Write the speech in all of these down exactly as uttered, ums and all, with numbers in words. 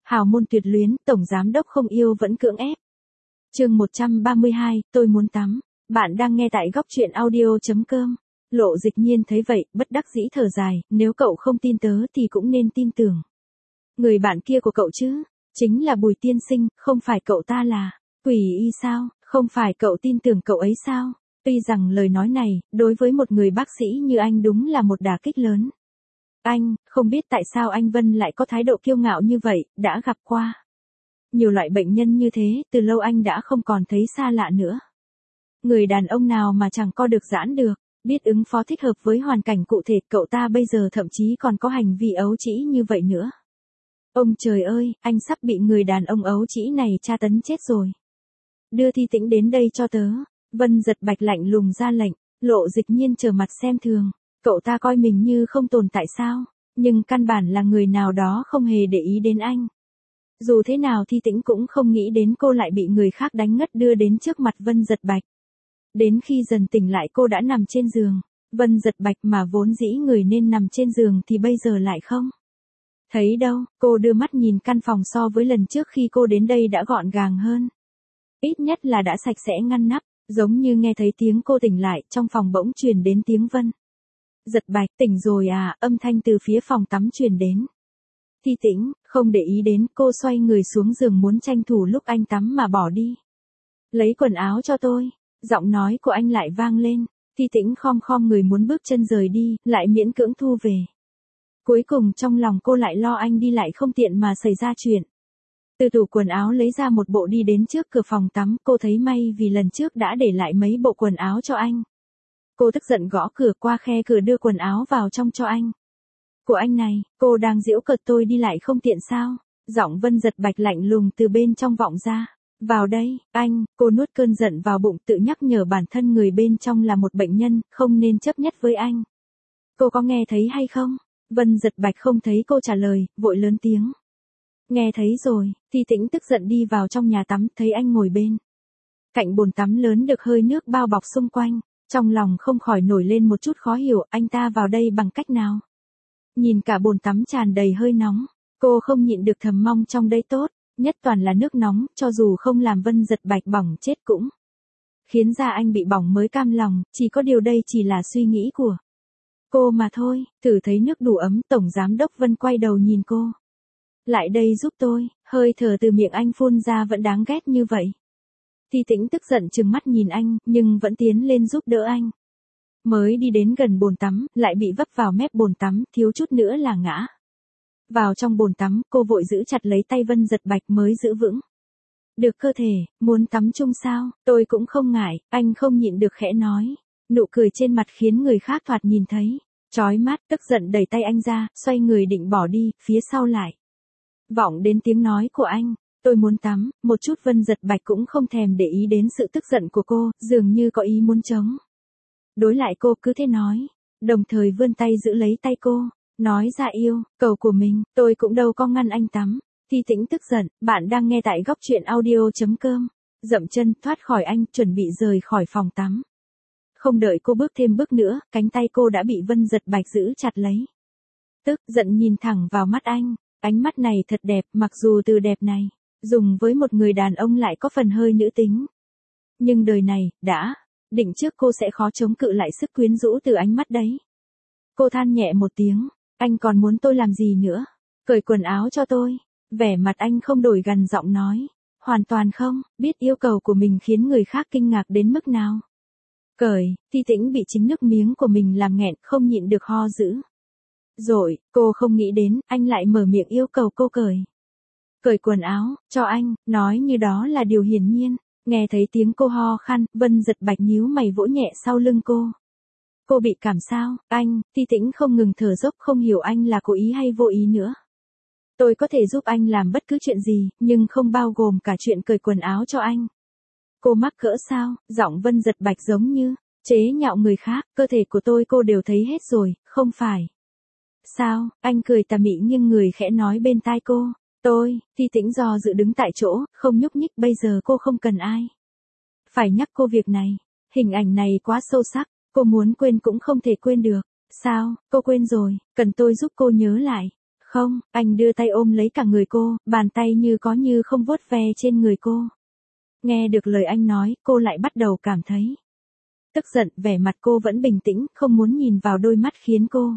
Hào môn tuyệt luyến, tổng giám đốc không yêu vẫn cưỡng ép. Chương một trăm ba mươi hai, tôi muốn tắm. Bạn đang nghe tại góc truyện audio chấm com. Lộ Dịch Nhiên thấy vậy, bất đắc dĩ thở dài, nếu cậu không tin tớ thì cũng nên tin tưởng. Người bạn kia của cậu chứ, chính là Bùi tiên sinh, không phải cậu ta là quỷ y sao, không phải cậu tin tưởng cậu ấy sao? Tuy rằng lời nói này, đối với một người bác sĩ như anh đúng là một đả kích lớn. Anh, không biết tại sao anh Vân lại có thái độ kiêu ngạo như vậy, đã gặp qua nhiều loại bệnh nhân như thế, từ lâu anh đã không còn thấy xa lạ nữa. Người đàn ông nào mà chẳng co được giãn được, biết ứng phó thích hợp với hoàn cảnh cụ thể, cậu ta bây giờ thậm chí còn có hành vi ấu trĩ như vậy nữa. Ông trời ơi, anh sắp bị người đàn ông ấu trĩ này tra tấn chết rồi. Đưa Thi Tĩnh đến đây cho tớ. Vân Giật Bạch lạnh lùng ra lệnh. Lộ Dịch Nhiên trở mặt xem thường. Cậu ta coi mình như không tồn tại sao, nhưng căn bản là người nào đó không hề để ý đến anh. Dù thế nào Thi Tĩnh cũng không nghĩ đến cô lại bị người khác đánh ngất đưa đến trước mặt Vân Giật Bạch. Đến khi dần tỉnh lại cô đã nằm trên giường. Vân Giật Bạch mà vốn dĩ người nên nằm trên giường thì bây giờ lại không thấy đâu. Cô đưa mắt nhìn căn phòng so với lần trước khi cô đến đây đã gọn gàng hơn. Ít nhất là đã sạch sẽ ngăn nắp, giống như nghe thấy tiếng cô tỉnh lại, trong phòng bỗng truyền đến tiếng Vân Giật Bạch, tỉnh rồi à, âm thanh từ phía phòng tắm truyền đến. Thi Tĩnh, không để ý đến, cô xoay người xuống giường muốn tranh thủ lúc anh tắm mà bỏ đi. Lấy quần áo cho tôi, giọng nói của anh lại vang lên. Thi Tĩnh khom khom người muốn bước chân rời đi, lại miễn cưỡng thu về. Cuối cùng trong lòng cô lại lo anh đi lại không tiện mà xảy ra chuyện. Từ tủ quần áo lấy ra một bộ đi đến trước cửa phòng tắm, cô thấy may vì lần trước đã để lại mấy bộ quần áo cho anh. Cô tức giận gõ cửa, qua khe cửa đưa quần áo vào trong cho anh. Của anh này, cô đang giễu cợt tôi đi lại không tiện sao? Giọng Vân Giật Bạch lạnh lùng từ bên trong vọng ra. Vào đây, anh, cô nuốt cơn giận vào bụng, tự nhắc nhở bản thân người bên trong là một bệnh nhân, không nên chấp nhất với anh. Cô có nghe thấy hay không? Vân Giật Bạch không thấy cô trả lời, vội lớn tiếng. Nghe thấy rồi. Thi Tĩnh tức giận đi vào trong nhà tắm, thấy anh ngồi bên cạnh bồn tắm lớn được hơi nước bao bọc xung quanh. Trong lòng không khỏi nổi lên một chút khó hiểu, anh ta vào đây bằng cách nào? Nhìn cả bồn tắm tràn đầy hơi nóng, cô không nhịn được thầm mong trong đây tốt, nhất toàn là nước nóng, cho dù không làm Vân Giật Bạch bỏng chết cũng khiến da anh bị bỏng mới cam lòng, chỉ có điều đây chỉ là suy nghĩ của cô mà thôi. Thử thấy nước đủ ấm, tổng giám đốc Vân quay đầu nhìn cô. Lại đây giúp tôi, hơi thở từ miệng anh phun ra vẫn đáng ghét như vậy. Thi Tĩnh tức giận trừng mắt nhìn anh, nhưng vẫn tiến lên giúp đỡ anh. Mới đi đến gần bồn tắm, lại bị vấp vào mép bồn tắm, thiếu chút nữa là ngã vào trong bồn tắm. Cô vội giữ chặt lấy tay Vân Giật Bạch mới giữ vững được cơ thể. Muốn tắm chung sao? Tôi cũng không ngại, anh không nhịn được khẽ nói. Nụ cười trên mặt khiến người khác thoạt nhìn thấy chói mắt. Tức giận đẩy tay anh ra, xoay người định bỏ đi, phía sau lại vọng đến tiếng nói của anh. Tôi muốn tắm, một chút. Vân Giật Bạch cũng không thèm để ý đến sự tức giận của cô, dường như có ý muốn chống đối lại cô, cứ thế nói, đồng thời vươn tay giữ lấy tay cô, nói ra yêu cầu của mình. Tôi cũng đâu có ngăn anh tắm. Thi Tĩnh tức giận. Bạn đang nghe tại góc truyện audio chấm com. Dậm chân thoát khỏi anh, chuẩn bị rời khỏi phòng tắm. Không đợi cô bước thêm bước nữa, cánh tay cô đã bị Vân Giật Bạch giữ chặt lấy. Tức giận nhìn thẳng vào mắt anh. Ánh mắt này thật đẹp, mặc dù từ đẹp này dùng với một người đàn ông lại có phần hơi nữ tính. Nhưng đời này, đã định trước cô sẽ khó chống cự lại sức quyến rũ từ ánh mắt đấy. Cô than nhẹ một tiếng. Anh còn muốn tôi làm gì nữa? Cởi quần áo cho tôi. Vẻ mặt anh không đổi gằn giọng nói. Hoàn toàn không, biết yêu cầu của mình khiến người khác kinh ngạc đến mức nào. Cởi. Thi Tĩnh bị chính nước miếng của mình làm nghẹn, không nhịn được ho dữ rồi. Cô không nghĩ đến, anh lại mở miệng yêu cầu cô cởi. Cởi quần áo, cho anh, nói như đó là điều hiển nhiên. Nghe thấy tiếng cô ho khan, Vân Giật Bạch nhíu mày vỗ nhẹ sau lưng cô. Cô bị cảm sao? Anh, Thi Tĩnh không ngừng thở dốc, không hiểu anh là cố ý hay vô ý nữa. Tôi có thể giúp anh làm bất cứ chuyện gì, nhưng không bao gồm cả chuyện cởi quần áo cho anh. Cô mắc cỡ sao? Giọng Vân Giật Bạch giống như chế nhạo người khác. Cơ thể của tôi cô đều thấy hết rồi, không phải sao? Anh cười tà mị nhưng người khẽ nói bên tai cô. Tôi. Thi Tĩnh do dự đứng tại chỗ, không nhúc nhích. Bây giờ cô không cần ai phải nhắc cô việc này. Hình ảnh này quá sâu sắc, cô muốn quên cũng không thể quên được. Sao? Cô quên rồi, cần tôi giúp cô nhớ lại. Không, anh đưa tay ôm lấy cả người cô, bàn tay như có như không vuốt ve trên người cô. Nghe được lời anh nói, cô lại bắt đầu cảm thấy tức giận, vẻ mặt cô vẫn bình tĩnh, không muốn nhìn vào đôi mắt khiến cô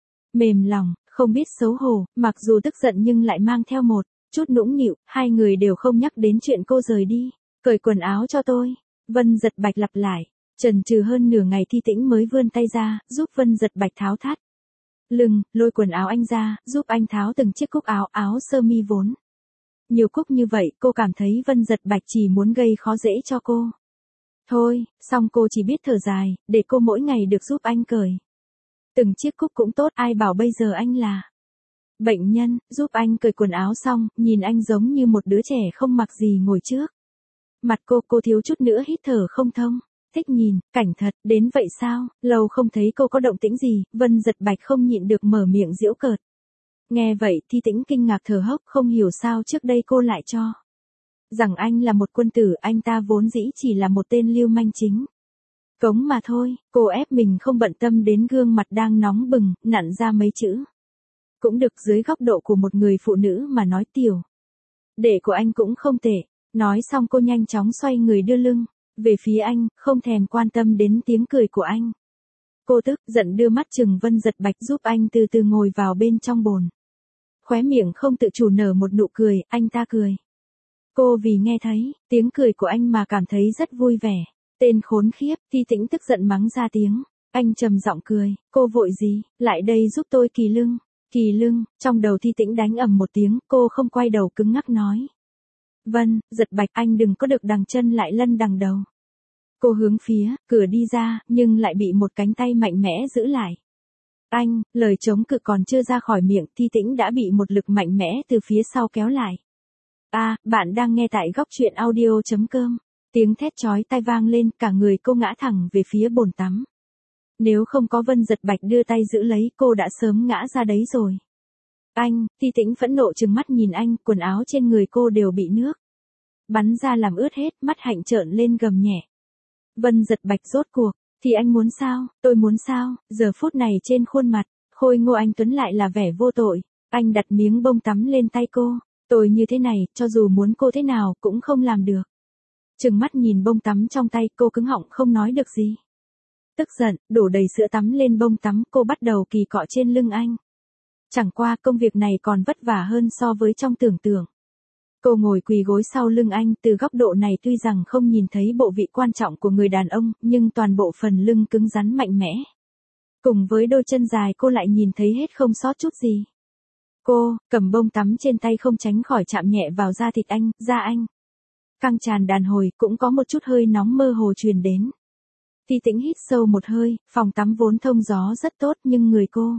mềm lòng, không biết xấu hổ, mặc dù tức giận nhưng lại mang theo một chút nũng nịu, hai người đều không nhắc đến chuyện cô rời đi. Cởi quần áo cho tôi. Vân Giật Bạch lặp lại. Chần chừ hơn nửa ngày Thi Tĩnh mới vươn tay ra, giúp Vân Giật Bạch tháo thắt lưng, lôi quần áo anh ra, giúp anh tháo từng chiếc cúc áo, áo sơ mi vốn nhiều cúc như vậy, cô cảm thấy Vân Giật Bạch chỉ muốn gây khó dễ cho cô. Thôi, xong cô chỉ biết thở dài, để cô mỗi ngày được giúp anh cởi từng chiếc cúc cũng tốt, ai bảo bây giờ anh là bệnh nhân. Giúp anh cởi quần áo xong, nhìn anh giống như một đứa trẻ không mặc gì ngồi trước mặt cô, cô thiếu chút nữa hít thở không thông. Thích nhìn, cảnh thật, đến vậy sao, lâu không thấy cô có động tĩnh gì, Vân Giật Bạch không nhịn được mở miệng giễu cợt. Nghe vậy, Thi Tĩnh kinh ngạc thở hốc, không hiểu sao trước đây cô lại cho rằng anh là một quân tử, anh ta vốn dĩ chỉ là một tên lưu manh chính cống mà thôi. Cô ép mình không bận tâm đến gương mặt đang nóng bừng, nặn ra mấy chữ. Cũng được, dưới góc độ của một người phụ nữ mà nói, tiểu đệ của anh cũng không tệ. Nói xong cô nhanh chóng xoay người đưa lưng về phía anh, không thèm quan tâm đến tiếng cười của anh. Cô tức giận đưa mắt chừng Vân Giật Bạch, giúp anh từ từ ngồi vào bên trong bồn. Khóe miệng không tự chủ nở một nụ cười, anh ta cười. Cô vì nghe thấy tiếng cười của anh mà cảm thấy rất vui vẻ. Tên khốn khiếp, Thi Tĩnh tức giận mắng ra tiếng. Anh trầm giọng cười, cô vội gì, lại đây giúp tôi kỳ lưng. Kỳ lưng, trong đầu Thi Tĩnh đánh ầm một tiếng, cô không quay đầu cứng ngắc nói. Vân, Giật Bạch, anh đừng có được đằng chân lại lân đằng đầu. Cô hướng phía cửa đi ra, nhưng lại bị một cánh tay mạnh mẽ giữ lại. Anh, lời chống cự còn chưa ra khỏi miệng, Thi Tĩnh đã bị một lực mạnh mẽ từ phía sau kéo lại. A, à, bạn đang nghe tại góc truyện audio chấm com. Tiếng thét chói tai vang lên, cả người cô ngã thẳng về phía bồn tắm. Nếu không có Vân Giật Bạch đưa tay giữ lấy, cô đã sớm ngã ra đấy rồi. Anh, Thi Tĩnh phẫn nộ trừng mắt nhìn anh, quần áo trên người cô đều bị nước bắn ra làm ướt hết, mắt hạnh trợn lên gầm nhẹ. Vân Giật Bạch, rốt cuộc thì anh muốn sao, tôi muốn sao? Giờ phút này trên khuôn mặt khôi ngô anh Tuấn lại là vẻ vô tội. Anh đặt miếng bông tắm lên tay cô. Tôi như thế này, cho dù muốn cô thế nào cũng không làm được. Trừng mắt nhìn bông tắm trong tay, cô cứng họng không nói được gì. Tức giận, đổ đầy sữa tắm lên bông tắm, cô bắt đầu kỳ cọ trên lưng anh. Chẳng qua công việc này còn vất vả hơn so với trong tưởng tượng. Cô ngồi quỳ gối sau lưng anh, từ góc độ này tuy rằng không nhìn thấy bộ vị quan trọng của người đàn ông, nhưng toàn bộ phần lưng cứng rắn mạnh mẽ. Cùng với đôi chân dài cô lại nhìn thấy hết không sót chút gì. Cô, cầm bông tắm trên tay không tránh khỏi chạm nhẹ vào da thịt anh, da anh. Căng tràn đàn hồi, cũng có một chút hơi nóng mơ hồ truyền đến. Thi Tĩnh hít sâu một hơi, phòng tắm vốn thông gió rất tốt nhưng người cô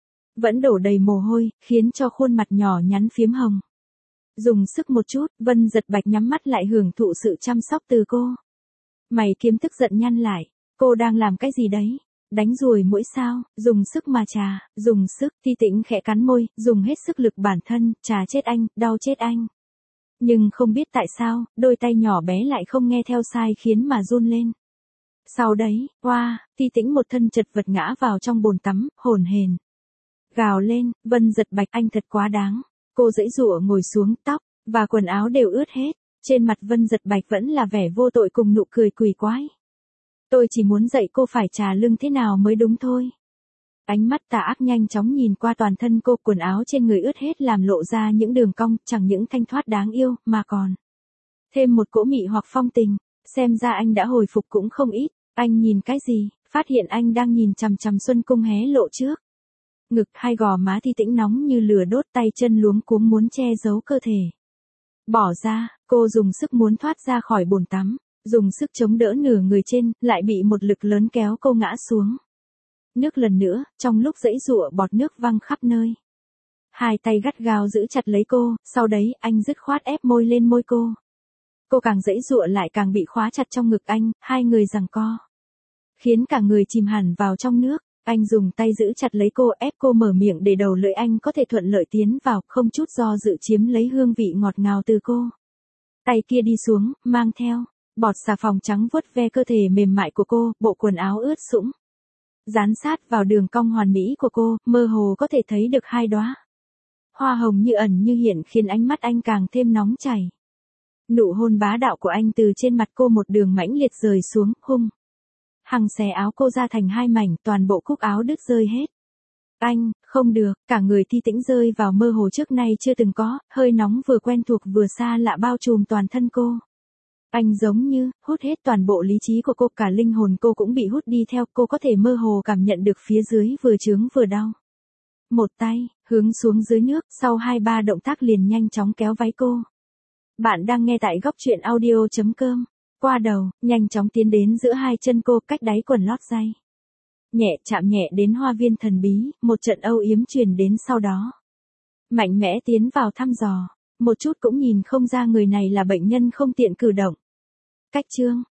vẫn đổ đầy mồ hôi, khiến cho khuôn mặt nhỏ nhắn phiếm hồng. Dùng sức một chút, Vân Giật Bạch nhắm mắt lại hưởng thụ sự chăm sóc từ cô. Mày kiếm tức giận nhăn lại, cô đang làm cái gì đấy? Đánh ruồi mũi sao? Dùng sức mà trà, dùng sức. Thi Tĩnh khẽ cắn môi, dùng hết sức lực bản thân, trà chết anh, đau chết anh. Nhưng không biết tại sao, đôi tay nhỏ bé lại không nghe theo sai khiến mà run lên. Sau đấy, oa, Thi Tĩnh một thân chật vật ngã vào trong bồn tắm, hổn hển gào lên. Vân Giật Bạch, anh thật quá đáng. Cô giãy giụa ngồi xuống, tóc và quần áo đều ướt hết. Trên mặt Vân Giật Bạch vẫn là vẻ vô tội cùng nụ cười quỷ quái. Tôi chỉ muốn dạy cô phải trà lưng thế nào mới đúng thôi. Ánh mắt tà ác nhanh chóng nhìn qua toàn thân cô, quần áo trên người ướt hết làm lộ ra những đường cong, chẳng những thanh thoát đáng yêu, mà còn thêm một cỗ mị hoặc phong tình. Xem ra anh đã hồi phục cũng không ít. Anh nhìn cái gì? Phát hiện anh đang nhìn chằm chằm Xuân Cung hé lộ trước ngực, hai gò má Thi Tĩnh nóng như lửa đốt, tay chân luống cuống muốn che giấu cơ thể. Bỏ ra, cô dùng sức muốn thoát ra khỏi bồn tắm, dùng sức chống đỡ nửa người trên, lại bị một lực lớn kéo cô ngã xuống nước lần nữa, trong lúc giãy giụa bọt nước văng khắp nơi. Hai tay gắt gao giữ chặt lấy cô, sau đấy anh dứt khoát ép môi lên môi cô. Cô càng giãy giụa lại càng bị khóa chặt trong ngực anh, hai người giằng co, khiến cả người chìm hẳn vào trong nước. Anh dùng tay giữ chặt lấy cô, ép cô mở miệng để đầu lưỡi anh có thể thuận lợi tiến vào, không chút do dự chiếm lấy hương vị ngọt ngào từ cô. Tay kia đi xuống, mang theo bọt xà phòng trắng vuốt ve cơ thể mềm mại của cô, bộ quần áo ướt sũng dán sát vào đường cong hoàn mỹ của cô, mơ hồ có thể thấy được hai đóa Hoa hồng như ẩn như hiện khiến ánh mắt anh càng thêm nóng chảy. Nụ hôn bá đạo của anh từ trên mặt cô một đường mãnh liệt rời xuống, hung hăng xé áo cô ra thành hai mảnh, toàn bộ cúc áo đứt rơi hết. Anh, không được, cả người Thi Tĩnh rơi vào mơ hồ trước nay chưa từng có, hơi nóng vừa quen thuộc vừa xa lạ bao trùm toàn thân cô. Anh giống như, hút hết toàn bộ lý trí của cô, cả linh hồn cô cũng bị hút đi theo, cô có thể mơ hồ cảm nhận được phía dưới vừa chướng vừa đau. Một tay, hướng xuống dưới nước, sau hai ba động tác liền nhanh chóng kéo váy cô. Bạn đang nghe tại góc truyện audio chấm com. Qua đầu, nhanh chóng tiến đến giữa hai chân cô, cách đáy quần lót giày. Nhẹ chạm nhẹ đến hoa viên thần bí, một trận âu yếm truyền đến sau đó. Mạnh mẽ tiến vào thăm dò, một chút cũng nhìn không ra người này là bệnh nhân không tiện cử động. Cách chương,